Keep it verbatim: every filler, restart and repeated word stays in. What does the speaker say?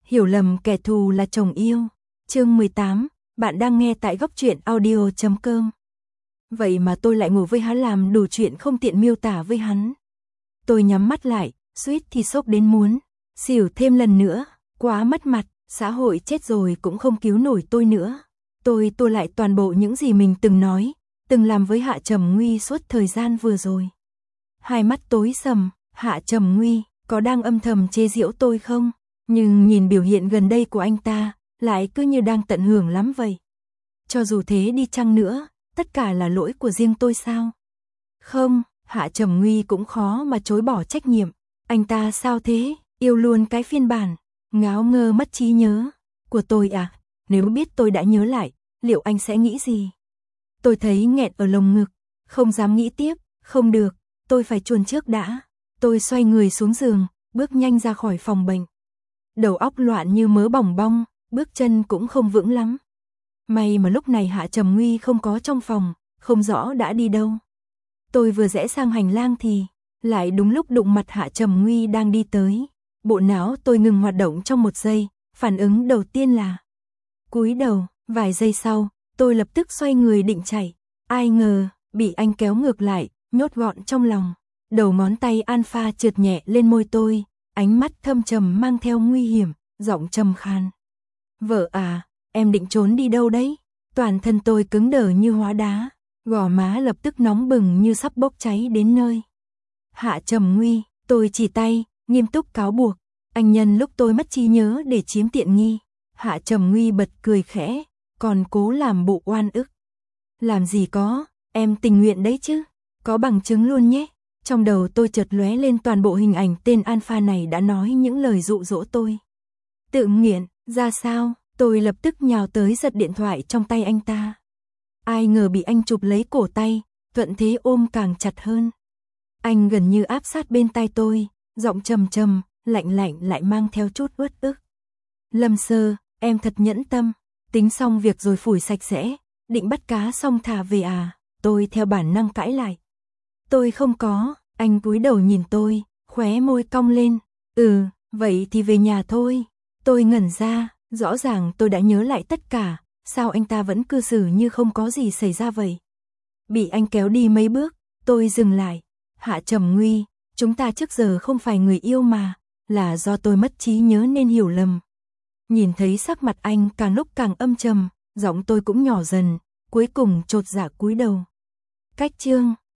Hiểu lầm kẻ thù là chồng yêu. Chương mười tám, bạn đang nghe tại góc truyện audio chấm com. Vậy mà tôi lại ngủ với hắn, làm đủ chuyện không tiện miêu tả với hắn. Tôi nhắm mắt lại, suýt thì sốc đến muốn xỉu thêm lần nữa, quá mất mặt, xã hội chết rồi cũng không cứu nổi tôi nữa. Tôi tua lại toàn bộ những gì mình từng nói, từng làm với Hạ Trầm Nguy suốt thời gian vừa rồi. Hai mắt tối sầm, Hạ Trầm Nguy có đang âm thầm chế giễu tôi không? Nhưng nhìn biểu hiện gần đây của anh ta, lại cứ như đang tận hưởng lắm vậy. Cho dù thế đi chăng nữa, tất cả là lỗi của riêng tôi sao? Không, Hạ Trầm Nguy cũng khó mà chối bỏ trách nhiệm. Anh ta sao thế? Yêu luôn cái phiên bản ngáo ngơ mất trí nhớ của tôi à? Nếu biết tôi đã nhớ lại, liệu anh sẽ nghĩ gì? Tôi thấy nghẹn ở lồng ngực, không dám nghĩ tiếp. Không được, tôi phải chuồn trước đã. Tôi xoay người xuống giường, bước nhanh ra khỏi phòng bệnh. Đầu óc loạn như mớ bòng bong, bước chân cũng không vững lắm. May mà lúc này Hạ Trầm Nguy không có trong phòng, không rõ đã đi đâu. Tôi vừa rẽ sang hành lang thì lại đúng lúc đụng mặt Hạ Trầm Nguy đang đi tới. Bộ não tôi ngừng hoạt động trong một giây, phản ứng đầu tiên là cúi đầu. Vài giây sau, tôi lập tức xoay người định chạy. Ai ngờ, bị anh kéo ngược lại, nhốt gọn trong lòng. Đầu ngón tay alpha trượt nhẹ lên môi tôi, ánh mắt thâm trầm mang theo nguy hiểm, giọng trầm khan. Vợ à, em định trốn đi đâu đấy? Toàn thân tôi cứng đờ như hóa đá, gò má lập tức nóng bừng như sắp bốc cháy đến nơi. Hạ Trầm Nguy, tôi chỉ tay, nghiêm túc cáo buộc. Anh nhân lúc tôi mất trí nhớ để chiếm tiện nghi. Hạ Trầm Nguy bật cười khẽ, còn cố làm bộ oan ức. Làm gì có, em tình nguyện đấy chứ, có bằng chứng luôn nhé. Trong đầu tôi chợt lóe lên toàn bộ hình ảnh tên alpha này đã nói những lời dụ dỗ tôi. Tự nghiện, ra sao? Tôi lập tức nhào tới giật điện thoại trong tay anh ta. Ai ngờ bị anh chụp lấy cổ tay, thuận thế ôm càng chặt hơn. Anh gần như áp sát bên tai tôi, giọng trầm trầm, lạnh lạnh lại mang theo chút uất ức. Lâm Sơ, em thật nhẫn tâm, tính xong việc rồi phủi sạch sẽ, định bắt cá xong thả về à? Tôi theo bản năng cãi lại. Tôi không có. Anh cúi đầu nhìn tôi, khóe môi cong lên. Ừ, vậy thì về nhà thôi. Tôi ngẩn ra, rõ ràng tôi đã nhớ lại tất cả, sao anh ta vẫn cư xử như không có gì xảy ra vậy? Bị anh kéo đi mấy bước, tôi dừng lại. Hạ Trầm Nguy, chúng ta trước giờ không phải người yêu mà, là do tôi mất trí nhớ nên hiểu lầm. Nhìn thấy sắc mặt anh càng lúc càng âm trầm, giọng tôi cũng nhỏ dần, cuối cùng chột dạ cúi đầu. Cách chương